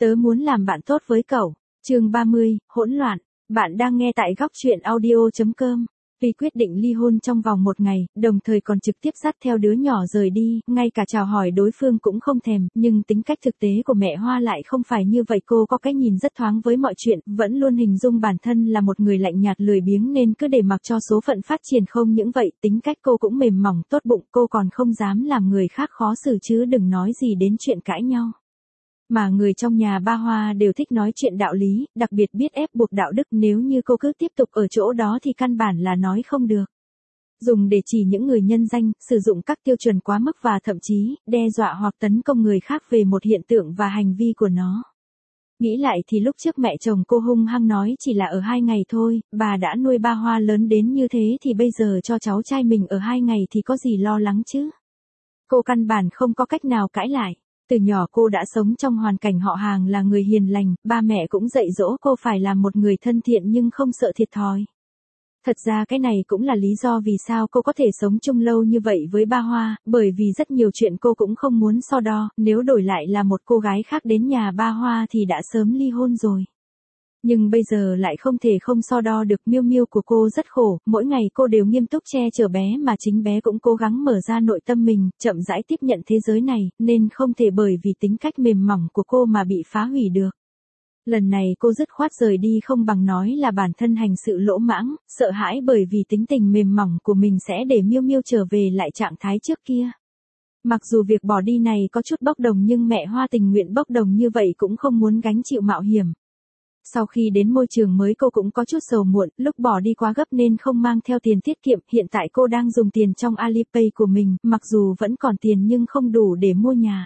Tớ muốn làm bạn tốt với cậu. Chương 30, hỗn loạn. Bạn đang nghe tại góc truyện audio.com. Vì quyết định ly hôn trong vòng một ngày, đồng thời còn trực tiếp dắt theo đứa nhỏ rời đi, ngay cả chào hỏi đối phương cũng không thèm, nhưng tính cách thực tế của mẹ Hoa lại không phải như vậy. Cô có cái nhìn rất thoáng với mọi chuyện, vẫn luôn hình dung bản thân là một người lạnh nhạt lười biếng nên cứ để mặc cho số phận phát triển. Không những vậy, tính cách cô cũng mềm mỏng tốt bụng, cô còn không dám làm người khác khó xử chứ đừng nói gì đến chuyện cãi nhau. Mà người trong nhà ba Hoa đều thích nói chuyện đạo lý, đặc biệt biết ép buộc đạo đức, nếu như cô cứ tiếp tục ở chỗ đó thì căn bản là nói không được. Dùng để chỉ những người nhân danh, sử dụng các tiêu chuẩn quá mức và thậm chí, đe dọa hoặc tấn công người khác về một hiện tượng và hành vi của nó. Nghĩ lại thì lúc trước mẹ chồng cô hung hăng nói chỉ là ở 2 ngày thôi, bà đã nuôi ba Hoa lớn đến như thế thì bây giờ cho cháu trai mình ở 2 ngày thì có gì lo lắng chứ. Cô căn bản không có cách nào cãi lại. Từ nhỏ cô đã sống trong hoàn cảnh họ hàng là người hiền lành, ba mẹ cũng dạy dỗ cô phải là một người thân thiện nhưng không sợ thiệt thòi. Thật ra cái này cũng là lý do vì sao cô có thể sống chung lâu như vậy với ba Hoa, bởi vì rất nhiều chuyện cô cũng không muốn so đo, nếu đổi lại là một cô gái khác đến nhà ba Hoa thì đã sớm ly hôn rồi. Nhưng bây giờ lại không thể không so đo được. Miu Miu của cô rất khổ, mỗi ngày cô đều nghiêm túc che chở bé mà chính bé cũng cố gắng mở ra nội tâm mình, chậm rãi tiếp nhận thế giới này, nên không thể bởi vì tính cách mềm mỏng của cô mà bị phá hủy được. Lần này cô dứt khoát rời đi không bằng nói là bản thân hành sự lỗ mãng, sợ hãi bởi vì tính tình mềm mỏng của mình sẽ để Miu Miu trở về lại trạng thái trước kia. Mặc dù việc bỏ đi này có chút bốc đồng nhưng mẹ Hoa tình nguyện bốc đồng như vậy cũng không muốn gánh chịu mạo hiểm. Sau khi đến môi trường mới cô cũng có chút sầu muộn, lúc bỏ đi quá gấp nên không mang theo tiền tiết kiệm, hiện tại cô đang dùng tiền trong Alipay của mình, mặc dù vẫn còn tiền nhưng không đủ để mua nhà.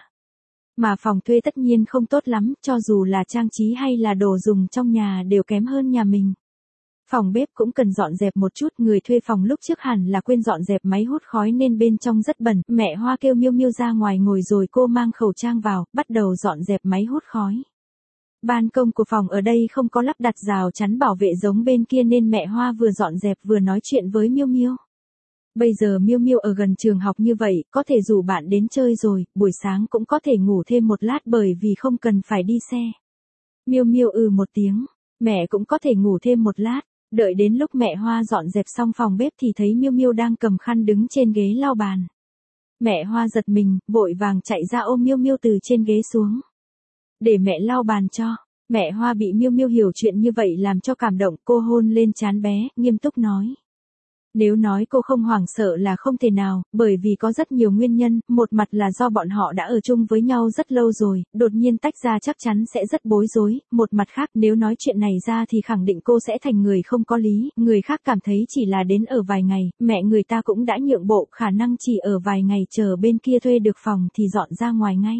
Mà phòng thuê tất nhiên không tốt lắm, cho dù là trang trí hay là đồ dùng trong nhà đều kém hơn nhà mình. Phòng bếp cũng cần dọn dẹp một chút, người thuê phòng lúc trước hẳn là quên dọn dẹp máy hút khói nên bên trong rất bẩn, mẹ Hoa kêu Miu Miu ra ngoài ngồi rồi cô mang khẩu trang vào, bắt đầu dọn dẹp máy hút khói. Ban công của phòng ở đây không có lắp đặt rào chắn bảo vệ giống bên kia nên mẹ Hoa vừa dọn dẹp vừa nói chuyện với Miu Miu. Bây giờ Miu Miu ở gần trường học như vậy, có thể rủ bạn đến chơi rồi, buổi sáng cũng có thể ngủ thêm một lát bởi vì không cần phải đi xe. Miu Miu một tiếng, mẹ cũng có thể ngủ thêm một lát. Đợi đến lúc mẹ Hoa dọn dẹp xong phòng bếp thì thấy Miu Miu đang cầm khăn đứng trên ghế lau bàn. Mẹ Hoa giật mình, vội vàng chạy ra ôm Miu Miu từ trên ghế xuống. Để mẹ lau bàn cho. Mẹ Hoa bị Miu Miu hiểu chuyện như vậy làm cho cảm động, cô hôn lên trán bé, nghiêm túc nói. Nếu nói cô không hoảng sợ là không thể nào, bởi vì có rất nhiều nguyên nhân, một mặt là do bọn họ đã ở chung với nhau rất lâu rồi, đột nhiên tách ra chắc chắn sẽ rất bối rối, một mặt khác nếu nói chuyện này ra thì khẳng định cô sẽ thành người không có lý, người khác cảm thấy chỉ là đến ở vài ngày, mẹ người ta cũng đã nhượng bộ, khả năng chỉ ở vài ngày chờ bên kia thuê được phòng thì dọn ra ngoài ngay.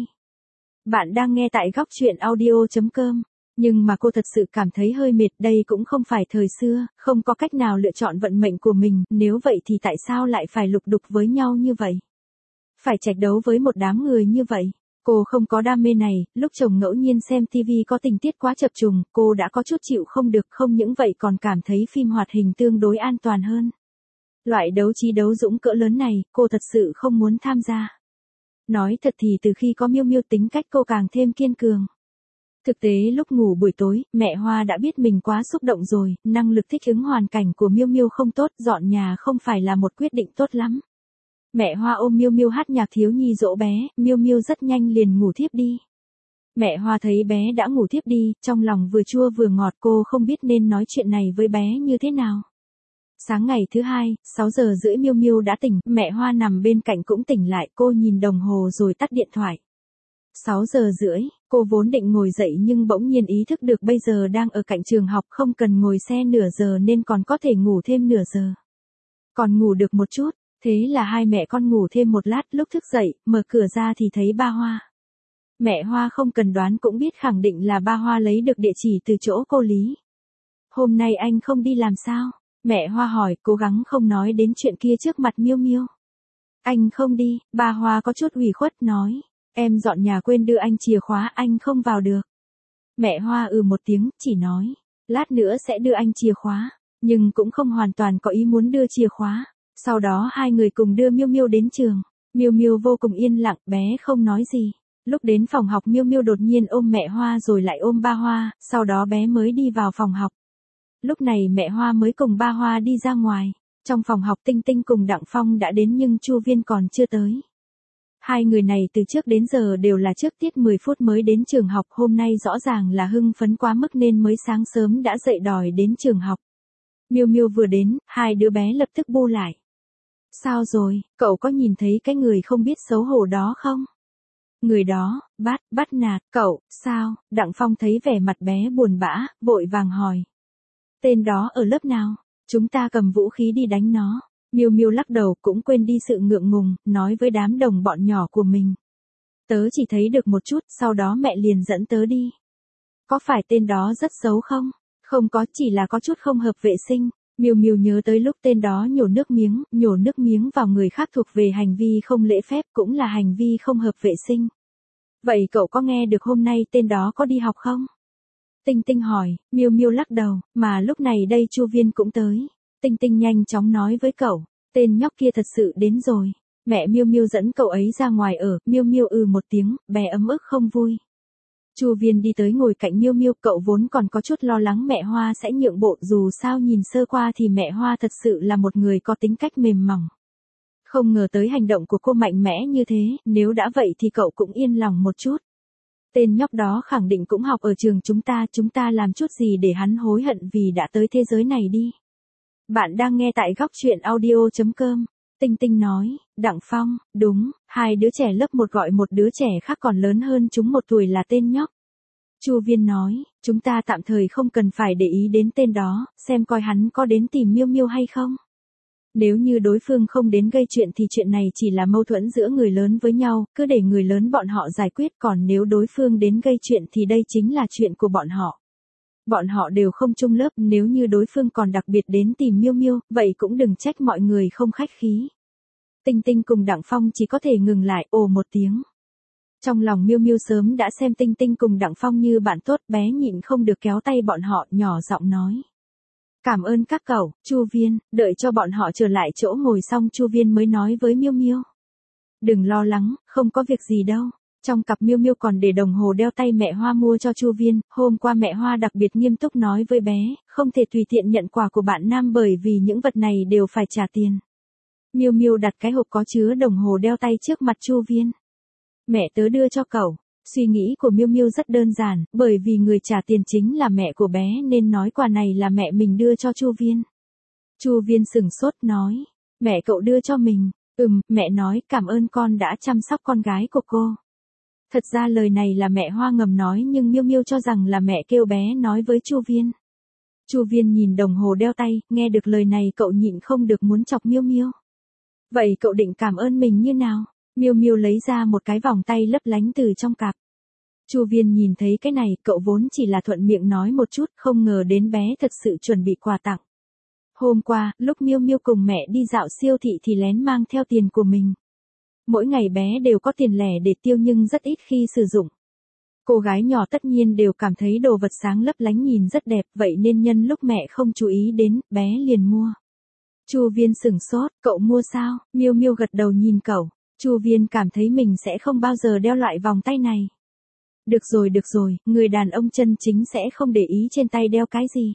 Bạn đang nghe tại góc truyện audio.com. Nhưng mà cô thật sự cảm thấy hơi mệt, đây cũng không phải thời xưa, không có cách nào lựa chọn vận mệnh của mình, nếu vậy thì tại sao lại phải lục đục với nhau như vậy? Phải tranh đấu với một đám người như vậy? Cô không có đam mê này, lúc chồng ngẫu nhiên xem TV có tình tiết quá chập trùng, cô đã có chút chịu không được, không những vậy còn cảm thấy phim hoạt hình tương đối an toàn hơn. Loại đấu trí đấu dũng cỡ lớn này, cô thật sự không muốn tham gia. Nói thật thì từ khi có Miu Miu tính cách cô càng thêm kiên cường. Thực tế lúc ngủ buổi tối, mẹ Hoa đã biết mình quá xúc động rồi, năng lực thích ứng hoàn cảnh của Miu Miu không tốt, dọn nhà không phải là một quyết định tốt lắm. Mẹ Hoa ôm Miu Miu hát nhạc thiếu nhi dỗ bé, Miu Miu rất nhanh liền ngủ thiếp đi. Mẹ Hoa thấy bé đã ngủ thiếp đi, trong lòng vừa chua vừa ngọt, cô không biết nên nói chuyện này với bé như thế nào. Sáng ngày thứ hai, 6 giờ rưỡi Miu Miu đã tỉnh, mẹ Hoa nằm bên cạnh cũng tỉnh lại, cô nhìn đồng hồ rồi tắt điện thoại. 6 giờ rưỡi, cô vốn định ngồi dậy nhưng bỗng nhiên ý thức được bây giờ đang ở cạnh trường học, không cần ngồi xe nửa giờ nên còn có thể ngủ thêm nửa giờ. Còn ngủ được một chút, thế là hai mẹ con ngủ thêm một lát, lúc thức dậy, mở cửa ra thì thấy ba Hoa. Mẹ Hoa không cần đoán cũng biết khẳng định là ba Hoa lấy được địa chỉ từ chỗ cô Lý. Hôm nay anh không đi làm sao? Mẹ Hoa hỏi, cố gắng không nói đến chuyện kia trước mặt Miu Miu. Anh không đi, ba Hoa có chút ủy khuất nói. Em dọn nhà quên đưa anh chìa khóa, anh không vào được. Mẹ Hoa một tiếng, chỉ nói. Lát nữa sẽ đưa anh chìa khóa. Nhưng cũng không hoàn toàn có ý muốn đưa chìa khóa. Sau đó hai người cùng đưa Miu Miu đến trường. Miu Miu vô cùng yên lặng, bé không nói gì. Lúc đến phòng học Miêu Miêu đột nhiên ôm mẹ Hoa rồi lại ôm ba Hoa, sau đó bé mới đi vào phòng học. Lúc này mẹ Hoa mới cùng ba Hoa đi ra ngoài. Trong phòng học Tinh Tinh cùng Đặng Phong đã đến nhưng Chu Viên còn chưa tới. Hai người này từ trước đến giờ đều là trước tiết 10 phút mới đến trường học, hôm nay rõ ràng là hưng phấn quá mức nên mới sáng sớm đã dậy đòi đến trường học. Miêu Miêu vừa đến, hai đứa bé lập tức bu lại. Sao rồi, cậu có nhìn thấy cái người không biết xấu hổ đó không? Người đó, bắt nạt, cậu, sao? Đặng Phong thấy vẻ mặt bé buồn bã, vội vàng hỏi. Tên đó ở lớp nào? Chúng ta cầm vũ khí đi đánh nó. Miêu Miêu lắc đầu cũng quên đi sự ngượng ngùng, nói với đám đồng bọn nhỏ của mình. Tớ chỉ thấy được một chút, sau đó mẹ liền dẫn tớ đi. Có phải tên đó rất xấu không? Không có, chỉ là có chút không hợp vệ sinh. Miêu Miêu nhớ tới lúc tên đó nhổ nước miếng vào người khác thuộc về hành vi không lễ phép, cũng là hành vi không hợp vệ sinh. Vậy cậu có nghe được hôm nay tên đó có đi học không? Tinh Tinh hỏi. Miêu Miêu lắc đầu, mà lúc này đây Chu Viên cũng tới. Tinh Tinh nhanh chóng nói với cậu, tên nhóc kia thật sự đến rồi. Mẹ Miêu Miêu dẫn cậu ấy ra ngoài ở, Miêu Miêu một tiếng, bé ấm ức không vui. Chu Viên đi tới ngồi cạnh Miêu Miêu, cậu vốn còn có chút lo lắng mẹ Hoa sẽ nhượng bộ, dù sao nhìn sơ qua thì mẹ Hoa thật sự là một người có tính cách mềm mỏng. Không ngờ tới hành động của cô mạnh mẽ như thế, nếu đã vậy thì cậu cũng yên lòng một chút. Tên nhóc đó khẳng định cũng học ở trường chúng ta làm chút gì để hắn hối hận vì đã tới thế giới này đi. Bạn đang nghe tại góc truyện audio.com. Tinh Tinh nói. Đặng Phong, đúng, hai đứa trẻ lớp 1 gọi một đứa trẻ khác còn lớn hơn chúng 1 tuổi là tên nhóc. Chu Viên nói, chúng ta tạm thời không cần phải để ý đến tên đó, xem coi hắn có đến tìm Miêu Miêu hay không. Nếu như đối phương không đến gây chuyện thì chuyện này chỉ là mâu thuẫn giữa người lớn với nhau, cứ để người lớn bọn họ giải quyết, còn nếu đối phương đến gây chuyện thì đây chính là chuyện của bọn họ. Bọn họ đều không chung lớp, nếu như đối phương còn đặc biệt đến tìm Miêu Miêu, vậy cũng đừng trách mọi người không khách khí. Tinh Tinh cùng Đặng Phong chỉ có thể ngừng lại, ồ một tiếng. Trong lòng Miêu Miêu sớm đã xem Tinh Tinh cùng Đặng Phong như bạn tốt, bé nhịn không được kéo tay bọn họ, nhỏ giọng nói. Cảm ơn các cậu, Chu Viên, đợi cho bọn họ trở lại chỗ ngồi xong Chu Viên mới nói với Miêu Miêu. Đừng lo lắng, không có việc gì đâu. Trong cặp Miêu Miêu còn để đồng hồ đeo tay mẹ Hoa mua cho Chu Viên, hôm qua mẹ Hoa đặc biệt nghiêm túc nói với bé, không thể tùy tiện nhận quà của bạn nam bởi vì những vật này đều phải trả tiền. Miêu Miêu đặt cái hộp có chứa đồng hồ đeo tay trước mặt Chu Viên. Mẹ tớ đưa cho cậu. Suy nghĩ của Miêu Miêu rất đơn giản, bởi vì người trả tiền chính là mẹ của bé nên nói quà này là mẹ mình đưa cho Chu Viên. Chu Viên sửng sốt nói, mẹ cậu đưa cho mình. Mẹ nói cảm ơn con đã chăm sóc con gái của cô. Thật ra lời này là mẹ Hoa ngầm nói nhưng Miêu Miêu cho rằng là mẹ kêu bé nói với Chu Viên. Chu Viên nhìn đồng hồ đeo tay, nghe được lời này cậu nhịn không được muốn chọc Miêu Miêu. Vậy cậu định cảm ơn mình như nào? Miêu Miêu lấy ra một cái vòng tay lấp lánh từ trong cặp. Chu Viên nhìn thấy cái này, cậu vốn chỉ là thuận miệng nói một chút, không ngờ đến bé thật sự chuẩn bị quà tặng. Hôm qua, lúc Miêu Miêu cùng mẹ đi dạo siêu thị thì lén mang theo tiền của mình. Mỗi ngày bé đều có tiền lẻ để tiêu nhưng rất ít khi sử dụng. Cô gái nhỏ tất nhiên đều cảm thấy đồ vật sáng lấp lánh nhìn rất đẹp, vậy nên nhân lúc mẹ không chú ý đến, bé liền mua. Chu Viên sửng sốt, cậu mua sao? Miêu Miêu gật đầu nhìn cậu. Chu Viên cảm thấy mình sẽ không bao giờ đeo loại vòng tay này. Được rồi, người đàn ông chân chính sẽ không để ý trên tay đeo cái gì.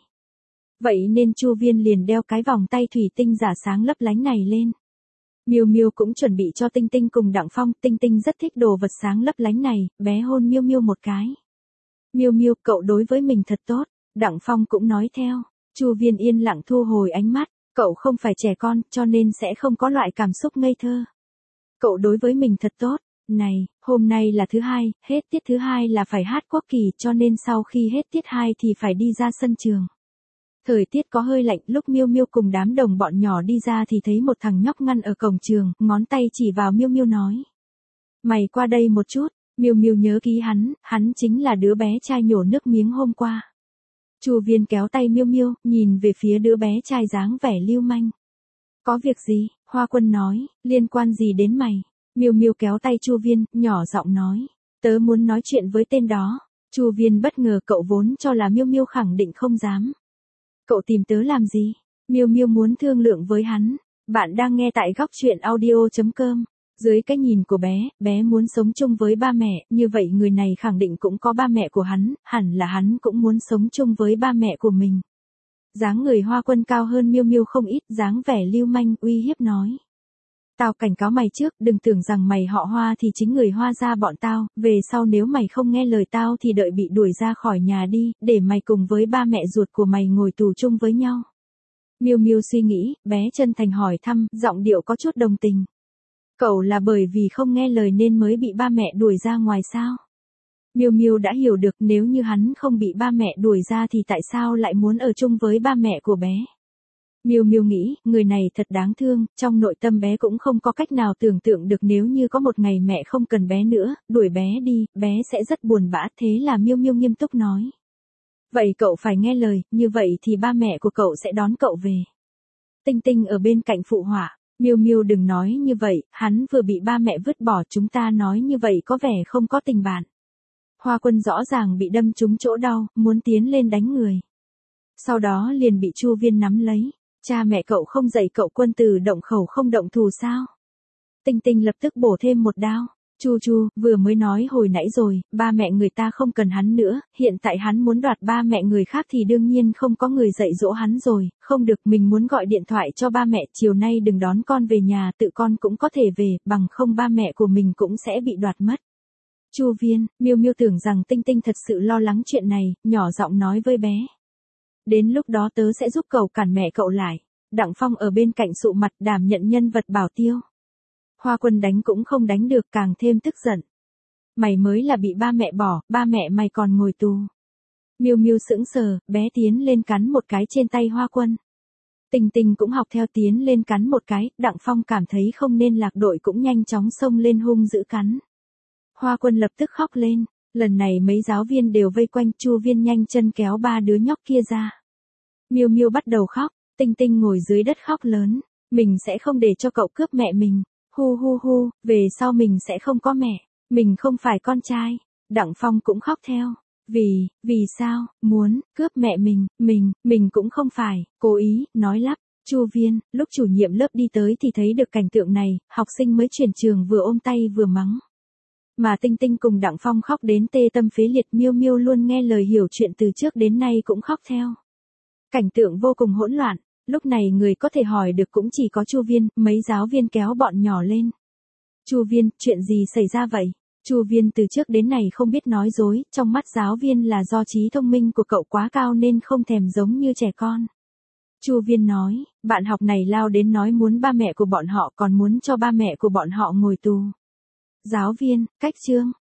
Vậy nên Chu Viên liền đeo cái vòng tay thủy tinh giả sáng lấp lánh này lên. Miêu Miêu cũng chuẩn bị cho Tinh Tinh cùng Đặng Phong, Tinh Tinh rất thích đồ vật sáng lấp lánh này, bé hôn Miêu Miêu một cái. Miêu Miêu, cậu đối với mình thật tốt, Đặng Phong cũng nói theo. Chu Viên yên lặng thu hồi ánh mắt, cậu không phải trẻ con, cho nên sẽ không có loại cảm xúc ngây thơ. Cậu đối với mình thật tốt. Này, hôm nay là thứ hai, hết tiết thứ hai là phải hát quốc kỳ cho nên sau khi hết tiết 2 thì phải đi ra sân trường. Thời tiết có hơi lạnh, lúc Miêu Miêu cùng đám đồng bọn nhỏ đi ra thì thấy một thằng nhóc ngăn ở cổng trường, ngón tay chỉ vào Miêu Miêu nói. Mày qua đây một chút. Miêu Miêu nhớ ký hắn chính là đứa bé trai nhổ nước miếng hôm qua. Chu Viên kéo tay Miêu Miêu, nhìn về phía đứa bé trai dáng vẻ lưu manh. Có việc gì? Hoa Quân nói, liên quan gì đến mày? Miêu Miêu kéo tay Chu Viên, nhỏ giọng nói, tớ muốn nói chuyện với tên đó. Chu Viên bất ngờ, cậu vốn cho là Miêu Miêu khẳng định không dám. Cậu tìm tớ làm gì? Miêu Miêu muốn thương lượng với hắn. Bạn đang nghe tại góc truyện audio.com. Dưới cái nhìn của bé muốn sống chung với ba mẹ, như vậy người này khẳng định cũng có ba mẹ của hắn, hẳn là hắn cũng muốn sống chung với ba mẹ của mình. Dáng người Hoa Quân cao hơn Miêu Miêu không ít, dáng vẻ lưu manh uy hiếp nói. Tao cảnh cáo mày trước, đừng tưởng rằng mày họ Hoa thì chính người Hoa gia bọn tao, về sau nếu mày không nghe lời tao thì đợi bị đuổi ra khỏi nhà đi, để mày cùng với ba mẹ ruột của mày ngồi tù chung với nhau. Miêu Miêu suy nghĩ, bé chân thành hỏi thăm, giọng điệu có chút đồng tình. Cậu là bởi vì không nghe lời nên mới bị ba mẹ đuổi ra ngoài sao? Miêu Miêu đã hiểu được nếu như hắn không bị ba mẹ đuổi ra thì tại sao lại muốn ở chung với ba mẹ của bé. Miêu Miêu nghĩ, người này thật đáng thương, trong nội tâm bé cũng không có cách nào tưởng tượng được nếu như có một ngày mẹ không cần bé nữa, đuổi bé đi, bé sẽ rất buồn bã, thế là Miêu Miêu nghiêm túc nói. Vậy cậu phải nghe lời, như vậy thì ba mẹ của cậu sẽ đón cậu về. Tinh Tinh ở bên cạnh phụ họa, Miêu Miêu đừng nói như vậy, hắn vừa bị ba mẹ vứt bỏ, chúng ta nói như vậy có vẻ không có tình bạn. Hoa Quân rõ ràng bị đâm trúng chỗ đau, muốn tiến lên đánh người. Sau đó liền bị Chu Viên nắm lấy. Cha mẹ cậu không dạy cậu quân tử động khẩu không động thù sao? Tinh Tinh lập tức bổ thêm một đao. Chu, vừa mới nói hồi nãy rồi, ba mẹ người ta không cần hắn nữa, hiện tại hắn muốn đoạt ba mẹ người khác thì đương nhiên không có người dạy dỗ hắn rồi, không được, mình muốn gọi điện thoại cho ba mẹ, chiều nay đừng đón con về nhà, tự con cũng có thể về, bằng không ba mẹ của mình cũng sẽ bị đoạt mất. Chu Viên, Miêu Miêu tưởng rằng Tinh Tinh thật sự lo lắng chuyện này, nhỏ giọng nói với bé. Đến lúc đó tớ sẽ giúp cậu cản mẹ cậu lại. Đặng Phong ở bên cạnh sụ mặt đảm nhận nhân vật bảo tiêu. Hoa Quân đánh cũng không đánh được, càng thêm tức giận. Mày mới là bị ba mẹ bỏ, ba mẹ mày còn ngồi tù. Miêu Miêu sững sờ, bé tiến lên cắn một cái trên tay Hoa Quân. Tinh Tinh cũng học theo tiến lên cắn một cái, Đặng Phong cảm thấy không nên lạc đội cũng nhanh chóng xông lên hung dữ cắn. Hoa Quân lập tức khóc lên. Lần này mấy giáo viên đều vây quanh, Chu Viên nhanh chân kéo ba đứa nhóc kia ra. Miêu Miêu bắt đầu khóc, Tinh Tinh ngồi dưới đất khóc lớn, mình sẽ không để cho cậu cướp mẹ mình, hu, về sau mình sẽ không có mẹ, mình không phải con trai. Đặng Phong cũng khóc theo, vì sao, muốn, cướp mẹ mình cũng không phải, cố ý, nói lắp. Chu Viên, lúc chủ nhiệm lớp đi tới thì thấy được cảnh tượng này, học sinh mới chuyển trường vừa ôm tay vừa mắng. Mà Tinh Tinh cùng Đặng Phong khóc đến tê tâm phế liệt, Miêu Miêu luôn nghe lời hiểu chuyện từ trước đến nay cũng khóc theo. Cảnh tượng vô cùng hỗn loạn, lúc này người có thể hỏi được cũng chỉ có Chu Viên, mấy giáo viên kéo bọn nhỏ lên. Chu Viên, chuyện gì xảy ra vậy? Chu Viên từ trước đến nay không biết nói dối, trong mắt giáo viên là do trí thông minh của cậu quá cao nên không thèm giống như trẻ con. Chu Viên nói, bạn học này lao đến nói muốn ba mẹ của bọn họ còn muốn cho ba mẹ của bọn họ ngồi tù. Giáo viên, cách chương.